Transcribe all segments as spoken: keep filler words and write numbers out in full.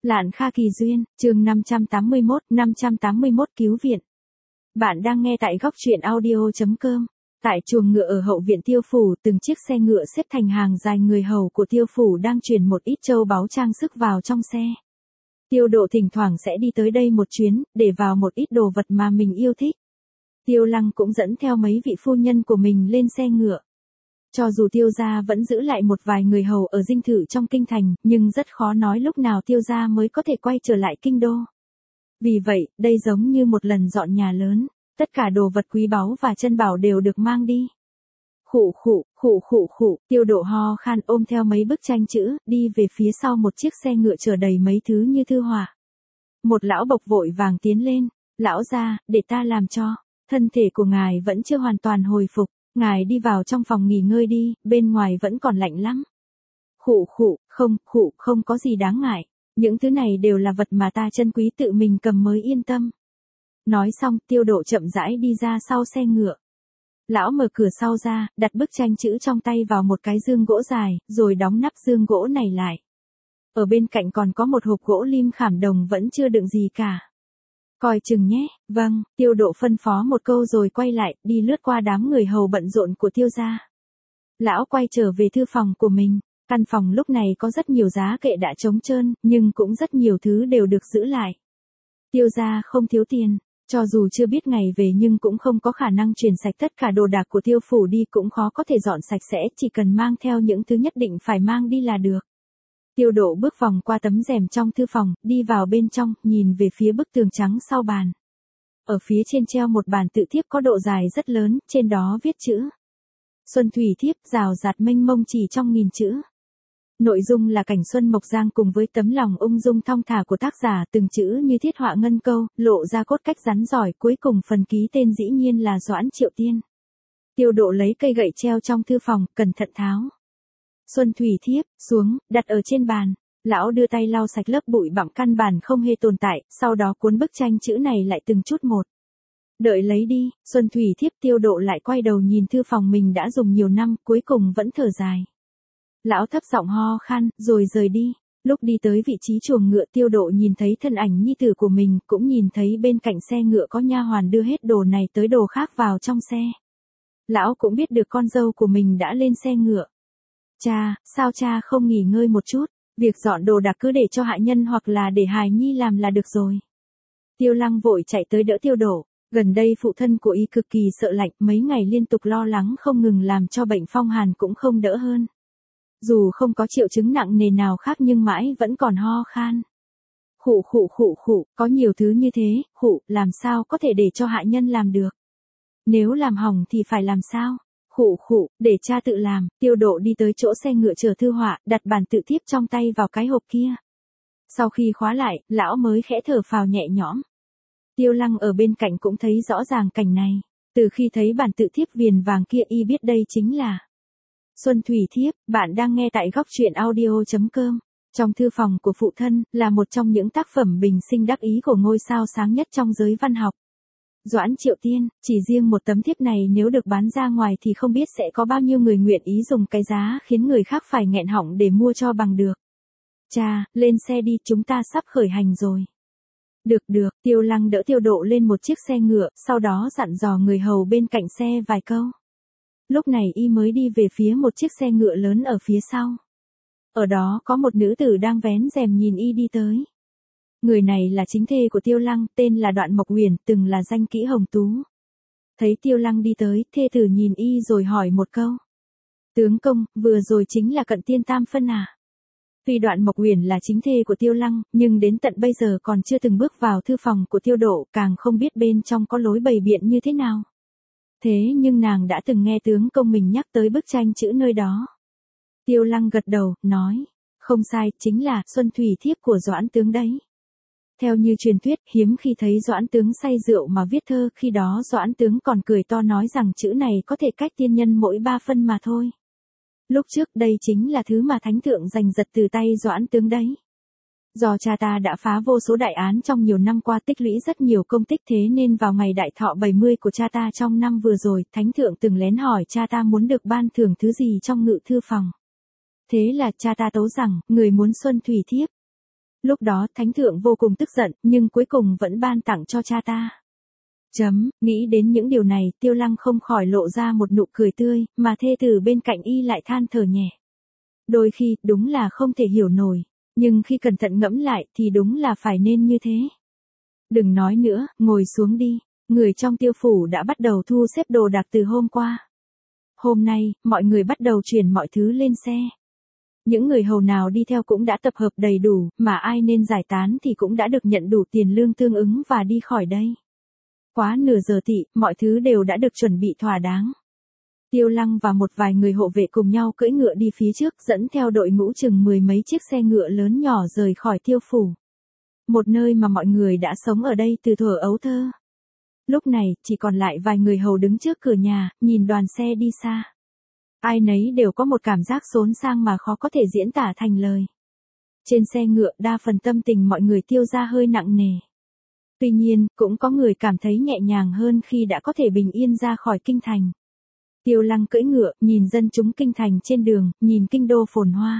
Lạn Kha Kỳ Duyên, chương năm trăm tám mươi mốt, năm trăm tám mươi mốt cứu viện. Bạn đang nghe tại góc truyện audio chấm com. Tại chuồng ngựa ở hậu viện Tiêu phủ, từng chiếc xe ngựa xếp thành hàng dài, người hầu của Tiêu phủ đang chuyển một ít châu báu trang sức vào trong xe. Tiêu Độ thỉnh thoảng sẽ đi tới đây một chuyến, để vào một ít đồ vật mà mình yêu thích. Tiêu Lăng cũng dẫn theo mấy vị phu nhân của mình lên xe ngựa. Cho dù Tiêu gia vẫn giữ lại một vài người hầu ở dinh thự trong kinh thành, nhưng rất khó nói lúc nào Tiêu gia mới có thể quay trở lại kinh đô. Vì vậy, đây giống như một lần dọn nhà lớn, tất cả đồ vật quý báu và chân bảo đều được mang đi. Khụ khụ, khụ khụ khụ, Tiêu Độ ho khan ôm theo mấy bức tranh chữ, đi về phía sau một chiếc xe ngựa chở đầy mấy thứ như thư họa. Một lão bộc vội vàng tiến lên, lão gia, để ta làm cho, thân thể của ngài vẫn chưa hoàn toàn hồi phục. Ngài đi vào trong phòng nghỉ ngơi đi, bên ngoài vẫn còn lạnh lắm. Khụ khụ, không, khụ, không có gì đáng ngại. Những thứ này đều là vật mà ta trân quý, tự mình cầm mới yên tâm. Nói xong, Tiêu Độ chậm rãi đi ra sau xe ngựa. Lão mở cửa sau ra, đặt bức tranh chữ trong tay vào một cái dương gỗ dài, rồi đóng nắp dương gỗ này lại. Ở bên cạnh còn có một hộp gỗ lim khảm đồng vẫn chưa đựng gì cả. Coi chừng nhé, vâng, Tiêu Độ phân phó một câu rồi quay lại, đi lướt qua đám người hầu bận rộn của Tiêu gia. Lão quay trở về thư phòng của mình, căn phòng lúc này có rất nhiều giá kệ đã trống trơn, nhưng cũng rất nhiều thứ đều được giữ lại. Tiêu gia không thiếu tiền, cho dù chưa biết ngày về nhưng cũng không có khả năng chuyển sạch tất cả đồ đạc của Tiêu phủ đi, cũng khó có thể dọn sạch sẽ, chỉ cần mang theo những thứ nhất định phải mang đi là được. Tiêu Độ bước vòng qua tấm rèm trong thư phòng, đi vào bên trong, nhìn về phía bức tường trắng sau bàn. Ở phía trên treo một bản tự thiếp có độ dài rất lớn, trên đó viết chữ Xuân Thủy Thiếp, rào rạt mênh mông chỉ trong nghìn chữ. Nội dung là cảnh Xuân Mộc Giang cùng với tấm lòng ung dung thong thả của tác giả, từng chữ như thiết họa ngân câu, lộ ra cốt cách rắn giỏi, cuối cùng phần ký tên dĩ nhiên là Doãn Triệu Tiên. Tiêu Độ lấy cây gậy treo trong thư phòng, cẩn thận tháo Xuân Thủy Thiếp xuống, đặt ở trên bàn. Lão đưa tay lau sạch lớp bụi bặm căn bản không hề tồn tại, sau đó cuốn bức tranh chữ này lại từng chút một. Đợi lấy đi, Xuân Thủy Thiếp. Tiêu Độ lại quay đầu nhìn thư phòng mình đã dùng nhiều năm, cuối cùng vẫn thở dài. Lão thấp giọng ho khan, rồi rời đi. Lúc đi tới vị trí chuồng ngựa, Tiêu Độ nhìn thấy thân ảnh nhi tử của mình, cũng nhìn thấy bên cạnh xe ngựa có nha hoàn đưa hết đồ này tới đồ khác vào trong xe. Lão cũng biết được con dâu của mình đã lên xe ngựa. Cha, sao cha không nghỉ ngơi một chút, việc dọn đồ đạc cứ để cho hạ nhân hoặc là để hài nhi làm là được rồi. Tiêu Lăng vội chạy tới đỡ Tiêu Độ, gần đây phụ thân của y cực kỳ sợ lạnh, mấy ngày liên tục lo lắng không ngừng làm cho bệnh phong hàn cũng không đỡ hơn. Dù không có triệu chứng nặng nề nào khác nhưng mãi vẫn còn ho khan. Khụ khụ khụ khụ, có nhiều thứ như thế, khụ, làm sao có thể để cho hạ nhân làm được. Nếu làm hỏng thì phải làm sao? Khụ khụ, để cha tự làm. Tiêu Độ đi tới chỗ xe ngựa chờ thư họa, đặt bản tự thiếp trong tay vào cái hộp kia. Sau khi khóa lại, lão mới khẽ thở phào nhẹ nhõm. Tiêu Lăng ở bên cạnh cũng thấy rõ ràng cảnh này. Từ khi thấy bản tự thiếp viền vàng kia, y biết đây chính là Xuân Thủy Thiếp. Bạn đang nghe tại góc truyện audio chấm com. Trong thư phòng của phụ thân, là một trong những tác phẩm bình sinh đắc ý của ngôi sao sáng nhất trong giới văn học. Doãn Triệu Tiên, chỉ riêng một tấm thiếp này nếu được bán ra ngoài thì không biết sẽ có bao nhiêu người nguyện ý dùng cái giá khiến người khác phải nghẹn họng để mua cho bằng được. Cha, lên xe đi, chúng ta sắp khởi hành rồi. Được được, Tiêu Lăng đỡ Tiêu Độ lên một chiếc xe ngựa, sau đó dặn dò người hầu bên cạnh xe vài câu. Lúc này y mới đi về phía một chiếc xe ngựa lớn ở phía sau. Ở đó có một nữ tử đang vén rèm nhìn y đi tới. Người này là chính thê của Tiêu Lăng, tên là Đoạn Mộc Uyển, từng là danh kỹ Hồng Tú. Thấy Tiêu Lăng đi tới, thê tử nhìn y rồi hỏi một câu. Tướng công, vừa rồi chính là Cận Tiên Tam Phân à? Tuy Đoạn Mộc Uyển là chính thê của Tiêu Lăng, nhưng đến tận bây giờ còn chưa từng bước vào thư phòng của Tiêu Độ, càng không biết bên trong có lối bày biện như thế nào. Thế nhưng nàng đã từng nghe tướng công mình nhắc tới bức tranh chữ nơi đó. Tiêu Lăng gật đầu, nói. Không sai, chính là Xuân Thủy Thiếp của Doãn tướng đấy. Theo như truyền thuyết, hiếm khi thấy Doãn tướng say rượu mà viết thơ, khi đó Doãn tướng còn cười to nói rằng chữ này có thể cách tiên nhân mỗi ba phân mà thôi. Lúc trước đây chính là thứ mà thánh thượng giành giật từ tay Doãn tướng đấy. Do cha ta đã phá vô số đại án trong nhiều năm qua, tích lũy rất nhiều công tích, thế nên vào ngày đại thọ bảy mươi của cha ta trong năm vừa rồi, thánh thượng từng lén hỏi cha ta muốn được ban thưởng thứ gì trong ngự thư phòng. Thế là cha ta tấu rằng, người muốn Xuân Thủy Thiếp. Lúc đó thánh thượng vô cùng tức giận, nhưng cuối cùng vẫn ban tặng cho cha ta. Chấm, nghĩ đến những điều này, Tiêu Lăng không khỏi lộ ra một nụ cười tươi, mà thê tử bên cạnh y lại than thở nhẹ. Đôi khi, đúng là không thể hiểu nổi, nhưng khi cẩn thận ngẫm lại thì đúng là phải nên như thế. Đừng nói nữa, ngồi xuống đi, người trong Tiêu phủ đã bắt đầu thu xếp đồ đạc từ hôm qua. Hôm nay, mọi người bắt đầu chuyển mọi thứ lên xe. Những người hầu nào đi theo cũng đã tập hợp đầy đủ, mà ai nên giải tán thì cũng đã được nhận đủ tiền lương tương ứng và đi khỏi đây. Quá nửa giờ tị, mọi thứ đều đã được chuẩn bị thỏa đáng. Tiêu Lăng và một vài người hộ vệ cùng nhau cưỡi ngựa đi phía trước, dẫn theo đội ngũ chừng mười mấy chiếc xe ngựa lớn nhỏ rời khỏi Tiêu phủ. Một nơi mà mọi người đã sống ở đây từ thuở ấu thơ. Lúc này, chỉ còn lại vài người hầu đứng trước cửa nhà, nhìn đoàn xe đi xa. Ai nấy đều có một cảm giác xốn sang mà khó có thể diễn tả thành lời. Trên xe ngựa, đa phần tâm tình mọi người Tiêu ra hơi nặng nề. Tuy nhiên, cũng có người cảm thấy nhẹ nhàng hơn khi đã có thể bình yên ra khỏi kinh thành. Tiêu Lăng cưỡi ngựa, nhìn dân chúng kinh thành trên đường, nhìn kinh đô phồn hoa.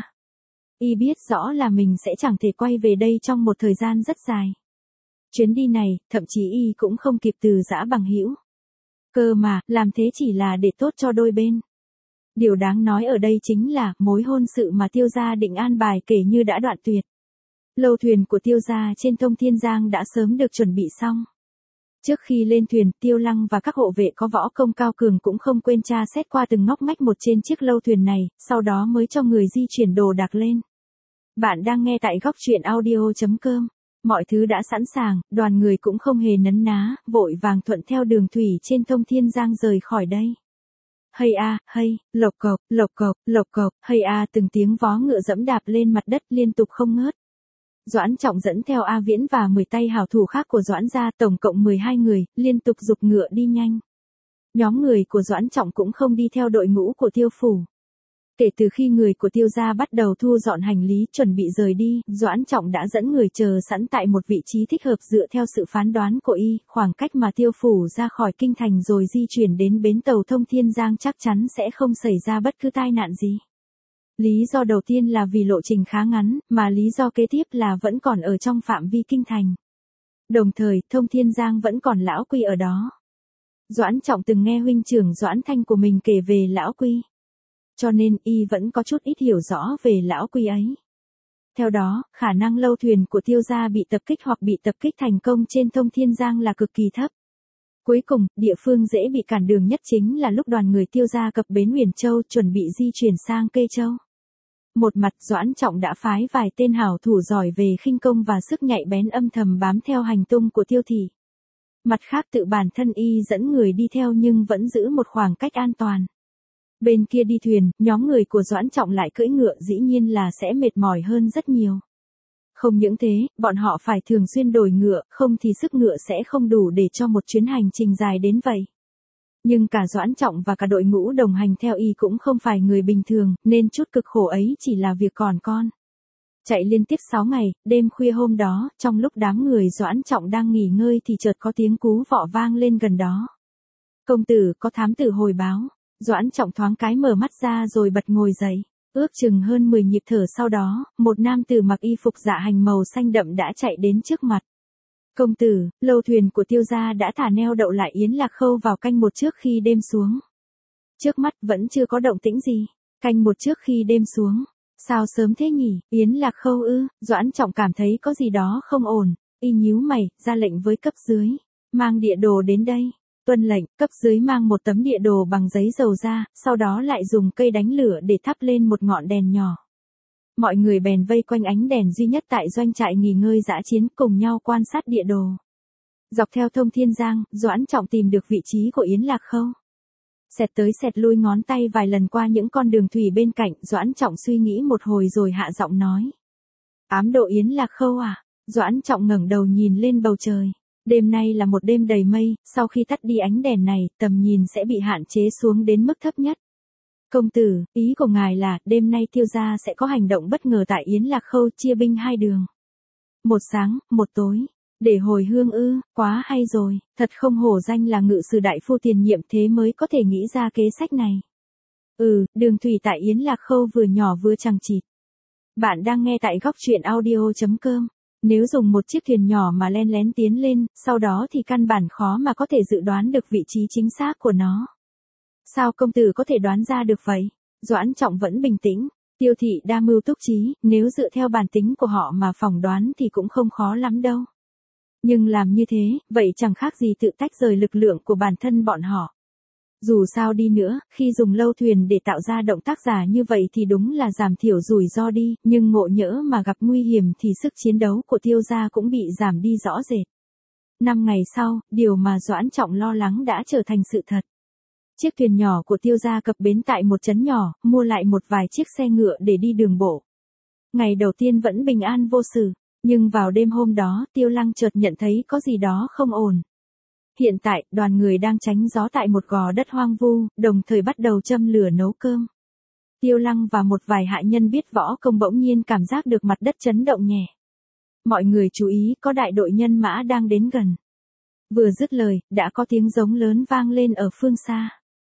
Y biết rõ là mình sẽ chẳng thể quay về đây trong một thời gian rất dài. Chuyến đi này, thậm chí Y cũng không kịp từ giã bằng hữu. Cơ mà, làm thế chỉ là để tốt cho đôi bên. Điều đáng nói ở đây chính là, mối hôn sự mà Tiêu gia định an bài kể như đã đoạn tuyệt. Lâu thuyền của Tiêu gia trên Thông Thiên Giang đã sớm được chuẩn bị xong. Trước khi lên thuyền, Tiêu Lăng và các hộ vệ có võ công cao cường cũng không quên tra xét qua từng ngóc ngách một trên chiếc lâu thuyền này, sau đó mới cho người di chuyển đồ đạc lên. Bạn đang nghe tại góc truyện audio chấm com. Mọi thứ đã sẵn sàng, đoàn người cũng không hề nấn ná, vội vàng thuận theo đường thủy trên Thông Thiên Giang rời khỏi đây. Hây a, hây, lộc cộc, lộc cộc, lộc cộc, hây a, từng tiếng vó ngựa dẫm đạp lên mặt đất liên tục không ngớt. Doãn Trọng dẫn theo A Viễn và mười tay hảo thủ khác của Doãn gia, tổng cộng mười hai người, liên tục giục ngựa đi nhanh. Nhóm người của Doãn Trọng cũng không đi theo đội ngũ của Tiêu phủ. Kể từ khi người của Tiêu gia bắt đầu thu dọn hành lý chuẩn bị rời đi, Doãn Trọng đã dẫn người chờ sẵn tại một vị trí thích hợp dựa theo sự phán đoán của y, khoảng cách mà Tiêu phủ ra khỏi kinh thành rồi di chuyển đến bến tàu Thông Thiên Giang chắc chắn sẽ không xảy ra bất cứ tai nạn gì. Lý do đầu tiên là vì lộ trình khá ngắn, mà lý do kế tiếp là vẫn còn ở trong phạm vi kinh thành. Đồng thời, Thông Thiên Giang vẫn còn lão Quy ở đó. Doãn Trọng từng nghe huynh trưởng Doãn Thanh của mình kể về lão Quy. Cho nên, y vẫn có chút ít hiểu rõ về lão Quy ấy. Theo đó, khả năng lâu thuyền của Tiêu gia bị tập kích hoặc bị tập kích thành công trên Thông Thiên Giang là cực kỳ thấp. Cuối cùng, địa phương dễ bị cản đường nhất chính là lúc đoàn người Tiêu gia cập bến Huyền Châu chuẩn bị di chuyển sang Kê Châu. Một mặt Doãn Trọng đã phái vài tên hảo thủ giỏi về khinh công và sức nhạy bén âm thầm bám theo hành tung của Tiêu thị. Mặt khác tự bản thân y dẫn người đi theo nhưng vẫn giữ một khoảng cách an toàn. Bên kia đi thuyền, nhóm người của Doãn Trọng lại cưỡi ngựa dĩ nhiên là sẽ mệt mỏi hơn rất nhiều. Không những thế, bọn họ phải thường xuyên đổi ngựa, không thì sức ngựa sẽ không đủ để cho một chuyến hành trình dài đến vậy. Nhưng cả Doãn Trọng và cả đội ngũ đồng hành theo y cũng không phải người bình thường, nên chút cực khổ ấy chỉ là việc còn con. Chạy liên tiếp sáu ngày, đêm khuya hôm đó, trong lúc đám người Doãn Trọng đang nghỉ ngơi thì chợt có tiếng cú vọ vang lên gần đó. Công tử, có thám tử hồi báo. Doãn Trọng thoáng cái mở mắt ra rồi bật ngồi dậy. Ước chừng hơn mười nhịp thở sau đó, một nam tử mặc y phục dạ hành màu xanh đậm đã chạy đến trước mặt. Công tử, lâu thuyền của Tiêu gia đã thả neo đậu lại Yến Lạc Khâu vào canh một trước khi đêm xuống. Trước mắt vẫn chưa có động tĩnh gì. Canh một trước khi đêm xuống. Sao sớm thế nhỉ? Yến Lạc Khâu ư? Doãn Trọng cảm thấy có gì đó không ổn. Y nhíu mày, ra lệnh với cấp dưới. Mang địa đồ đến đây. Tuân lệnh, cấp dưới mang một tấm địa đồ bằng giấy dầu ra, sau đó lại dùng cây đánh lửa để thắp lên một ngọn đèn nhỏ. Mọi người bèn vây quanh ánh đèn duy nhất tại doanh trại nghỉ ngơi dã chiến cùng nhau quan sát địa đồ. Dọc theo Thông Thiên Giang, Doãn Trọng tìm được vị trí của Yến Lạc Khâu. Xẹt tới xẹt lui ngón tay vài lần qua những con đường thủy bên cạnh, Doãn Trọng suy nghĩ một hồi rồi hạ giọng nói. Ám độ Yến Lạc Khâu à? Doãn Trọng ngẩng đầu nhìn lên bầu trời. Đêm nay là một đêm đầy mây, sau khi tắt đi ánh đèn này, tầm nhìn sẽ bị hạn chế xuống đến mức thấp nhất. Công tử, ý của ngài là, đêm nay Tiêu gia sẽ có hành động bất ngờ tại Yến Lạc Khâu, chia binh hai đường. Một sáng, một tối. Để hồi hương ư, quá hay rồi, thật không hổ danh là ngự sử đại phu tiền nhiệm thế mới có thể nghĩ ra kế sách này. Ừ, đường thủy tại Yến Lạc Khâu vừa nhỏ vừa chằng chịt. Bạn đang nghe tại góc truyện audio chấm com. Nếu dùng một chiếc thuyền nhỏ mà len lén tiến lên, sau đó thì căn bản khó mà có thể dự đoán được vị trí chính xác của nó. Sao công tử có thể đoán ra được vậy? Doãn Trọng vẫn bình tĩnh. Tiêu thị đa mưu túc trí, nếu dựa theo bản tính của họ mà phỏng đoán thì cũng không khó lắm đâu. Nhưng làm như thế, vậy chẳng khác gì tự tách rời lực lượng của bản thân bọn họ. Dù sao đi nữa, khi dùng lâu thuyền để tạo ra động tác giả như vậy thì đúng là giảm thiểu rủi ro đi, nhưng ngộ nhỡ mà gặp nguy hiểm thì sức chiến đấu của Tiêu gia cũng bị giảm đi rõ rệt. Năm ngày sau, điều mà Doãn Trọng lo lắng đã trở thành sự thật. Chiếc thuyền nhỏ của Tiêu gia cập bến tại một trấn nhỏ, mua lại một vài chiếc xe ngựa để đi đường bộ. Ngày đầu tiên vẫn bình an vô sự, nhưng vào đêm hôm đó Tiêu Lăng chợt nhận thấy có gì đó không ổn. Hiện tại, đoàn người đang tránh gió tại một gò đất hoang vu, đồng thời bắt đầu châm lửa nấu cơm. Tiêu Lăng và một vài hạ nhân biết võ công bỗng nhiên cảm giác được mặt đất chấn động nhẹ. Mọi người chú ý, có đại đội nhân mã đang đến gần. Vừa dứt lời, đã có tiếng giống lớn vang lên ở phương xa.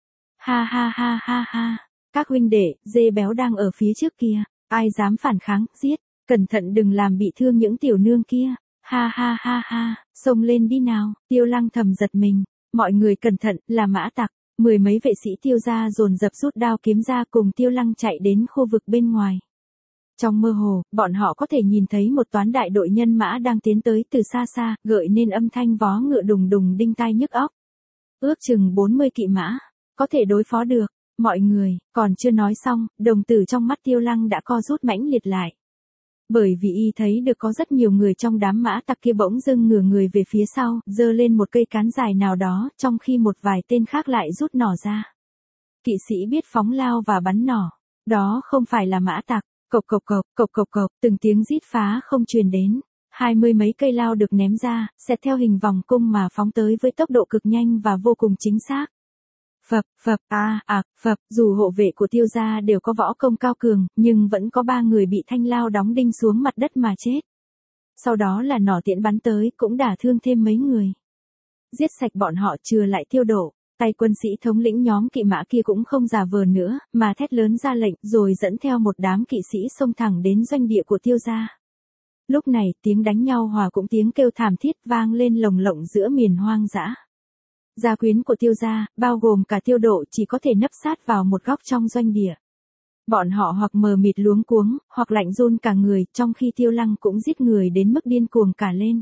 Ha ha ha ha ha, các huynh đệ, dê béo đang ở phía trước kia, ai dám phản kháng, giết, cẩn thận đừng làm bị thương những tiểu nương kia. Ha ha ha ha, xông lên đi nào. Tiêu Lăng thầm giật mình, mọi người cẩn thận, là mã tặc. Mười mấy vệ sĩ Tiêu gia dồn dập rút đao kiếm ra cùng Tiêu Lăng chạy đến khu vực bên ngoài. Trong mơ hồ, bọn họ có thể nhìn thấy một toán đại đội nhân mã đang tiến tới từ xa xa, gợi nên âm thanh vó ngựa đùng đùng đinh tai nhức óc. Ước chừng bốn mươi kỵ mã, có thể đối phó được. Mọi người, còn chưa nói xong, đồng tử trong mắt Tiêu Lăng đã co rút mãnh liệt lại. Bởi vì y thấy được có rất nhiều người trong đám mã tặc kia bỗng dưng ngửa người về phía sau, giơ lên một cây cán dài nào đó, trong khi một vài tên khác lại rút nỏ ra. Kỵ sĩ biết phóng lao và bắn nỏ. Đó không phải là mã tặc. Cộc cộc cộc, cộc cộc cộc, từng tiếng rít phá không truyền đến. Hai mươi mấy cây lao được ném ra, xẹt theo hình vòng cung mà phóng tới với tốc độ cực nhanh và vô cùng chính xác. Phập, phập, a, à, phập, dù hộ vệ của Tiêu gia đều có võ công cao cường, nhưng vẫn có ba người bị thanh lao đóng đinh xuống mặt đất mà chết. Sau đó là nỏ tiễn bắn tới, cũng đả thương thêm mấy người. Giết sạch bọn họ chừa lại Tiêu Độ, tay quân sĩ thống lĩnh nhóm kỵ mã kia cũng không giả vờ nữa, mà thét lớn ra lệnh, rồi dẫn theo một đám kỵ sĩ xông thẳng đến doanh địa của Tiêu gia. Lúc này, tiếng đánh nhau hòa cũng tiếng kêu thảm thiết vang lên lồng lộng giữa miền hoang dã. Gia quyến của Tiêu gia, bao gồm cả Tiêu Độ, chỉ có thể nấp sát vào một góc trong doanh địa. Bọn họ hoặc mờ mịt luống cuống, hoặc lạnh run cả người, trong khi Tiêu Lăng cũng giết người đến mức điên cuồng cả lên.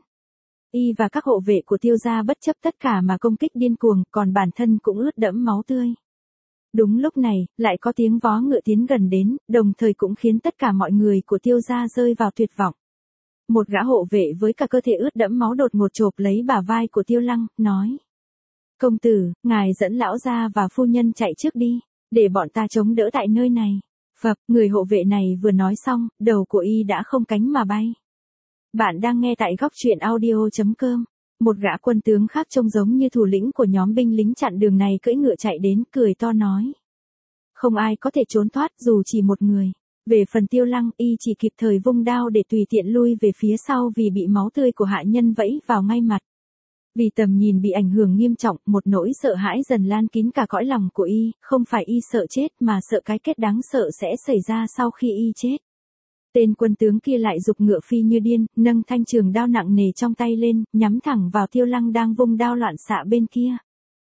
Y và các hộ vệ của Tiêu gia bất chấp tất cả mà công kích điên cuồng, còn bản thân cũng ướt đẫm máu tươi. Đúng lúc này, lại có tiếng vó ngựa tiến gần đến, đồng thời cũng khiến tất cả mọi người của Tiêu gia rơi vào tuyệt vọng. Một gã hộ vệ với cả cơ thể ướt đẫm máu đột ngột chộp lấy bả vai của Tiêu Lăng, nói: Công tử, ngài dẫn lão gia và phu nhân chạy trước đi, để bọn ta chống đỡ tại nơi này. Phập, người hộ vệ này vừa nói xong, đầu của y đã không cánh mà bay. Bạn đang nghe tại góc truyện audio chấm com. Một gã quân tướng khác trông giống như thủ lĩnh của nhóm binh lính chặn đường này cưỡi ngựa chạy đến, cười to nói: Không ai có thể trốn thoát dù chỉ một người. Về phần Tiêu Lăng, y chỉ kịp thời vung đao để tùy tiện lui về phía sau vì bị máu tươi của hạ nhân vẫy vào ngay mặt. Vì tầm nhìn bị ảnh hưởng nghiêm trọng, một nỗi sợ hãi dần lan kín cả cõi lòng của y, không phải y sợ chết mà sợ cái kết đáng sợ sẽ xảy ra sau khi y chết. Tên quân tướng kia lại giục ngựa phi như điên, nâng thanh trường đao nặng nề trong tay lên, nhắm thẳng vào Tiêu Lăng đang vung đao loạn xạ bên kia.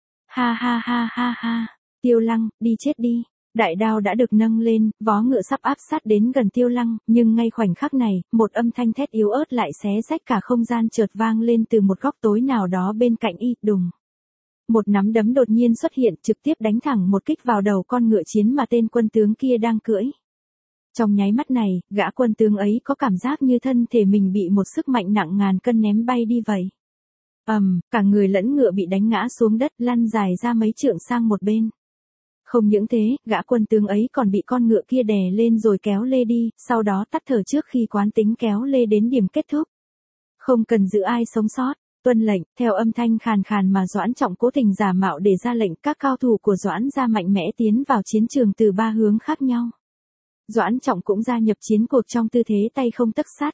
Ha ha ha ha ha, Tiêu Lăng, đi chết đi. Đại đao đã được nâng lên, vó ngựa sắp áp sát đến gần Tiêu Lăng, nhưng ngay khoảnh khắc này, một âm thanh thét yếu ớt lại xé rách cả không gian chợt vang lên từ một góc tối nào đó bên cạnh y, đùng. Một nắm đấm đột nhiên xuất hiện, trực tiếp đánh thẳng một kích vào đầu con ngựa chiến mà tên quân tướng kia đang cưỡi. Trong nháy mắt này, gã quân tướng ấy có cảm giác như thân thể mình bị một sức mạnh nặng ngàn cân ném bay đi vậy. Ầm, um, cả người lẫn ngựa bị đánh ngã xuống đất, lăn dài ra mấy trượng sang một bên. Không những thế, gã quân tướng ấy còn bị con ngựa kia đè lên rồi kéo lê đi, sau đó tắt thở trước khi quán tính kéo lê đến điểm kết thúc. Không cần giữ ai sống sót, tuân lệnh, theo âm thanh khàn khàn mà Doãn Trọng cố tình giả mạo để ra lệnh, các cao thủ của Doãn gia mạnh mẽ tiến vào chiến trường từ ba hướng khác nhau. Doãn Trọng cũng gia nhập chiến cuộc trong tư thế tay không tấc sắt.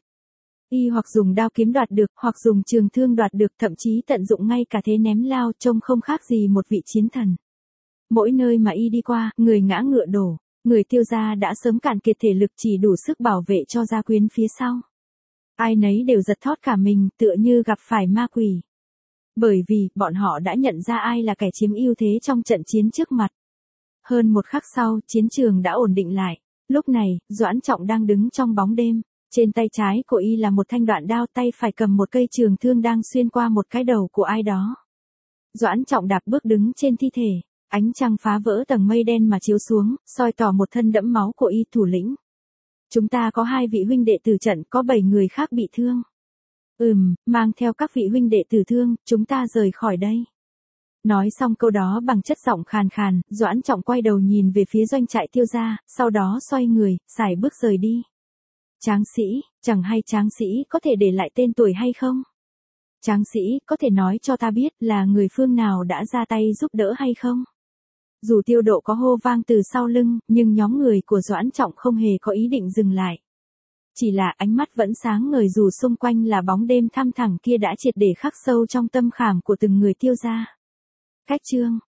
Y hoặc dùng đao kiếm đoạt được, hoặc dùng trường thương đoạt được, thậm chí tận dụng ngay cả thế ném lao, trông không khác gì một vị chiến thần. Mỗi nơi mà y đi qua, người ngã ngựa đổ, người Tiêu gia đã sớm cạn kiệt thể lực chỉ đủ sức bảo vệ cho gia quyến phía sau. Ai nấy đều giật thót cả mình, tựa như gặp phải ma quỷ. Bởi vì, bọn họ đã nhận ra ai là kẻ chiếm ưu thế trong trận chiến trước mặt. Hơn một khắc sau, chiến trường đã ổn định lại. Lúc này, Doãn Trọng đang đứng trong bóng đêm. Trên tay trái của y là một thanh đoạn đao, tay phải cầm một cây trường thương đang xuyên qua một cái đầu của ai đó. Doãn Trọng đạp bước đứng trên thi thể. Ánh trăng phá vỡ tầng mây đen mà chiếu xuống, soi tỏ một thân đẫm máu của y thủ lĩnh. Chúng ta có hai vị huynh đệ tử trận, có bảy người khác bị thương. Ừm, mang theo các vị huynh đệ tử thương, chúng ta rời khỏi đây. Nói xong câu đó bằng chất giọng khàn khàn, Doãn Trọng quay đầu nhìn về phía doanh trại Tiêu gia, sau đó xoay người, sải bước rời đi. Tráng sĩ, chẳng hay Tráng sĩ có thể để lại tên tuổi hay không? Tráng sĩ, có thể nói cho ta biết là người phương nào đã ra tay giúp đỡ hay không? Dù Tiêu Độ có hô vang từ sau lưng, nhưng nhóm người của Doãn Trọng không hề có ý định dừng lại. Chỉ là ánh mắt vẫn sáng ngời dù xung quanh là bóng đêm thăm thẳm kia đã triệt để khắc sâu trong tâm khảm của từng người Tiêu gia. Cách chương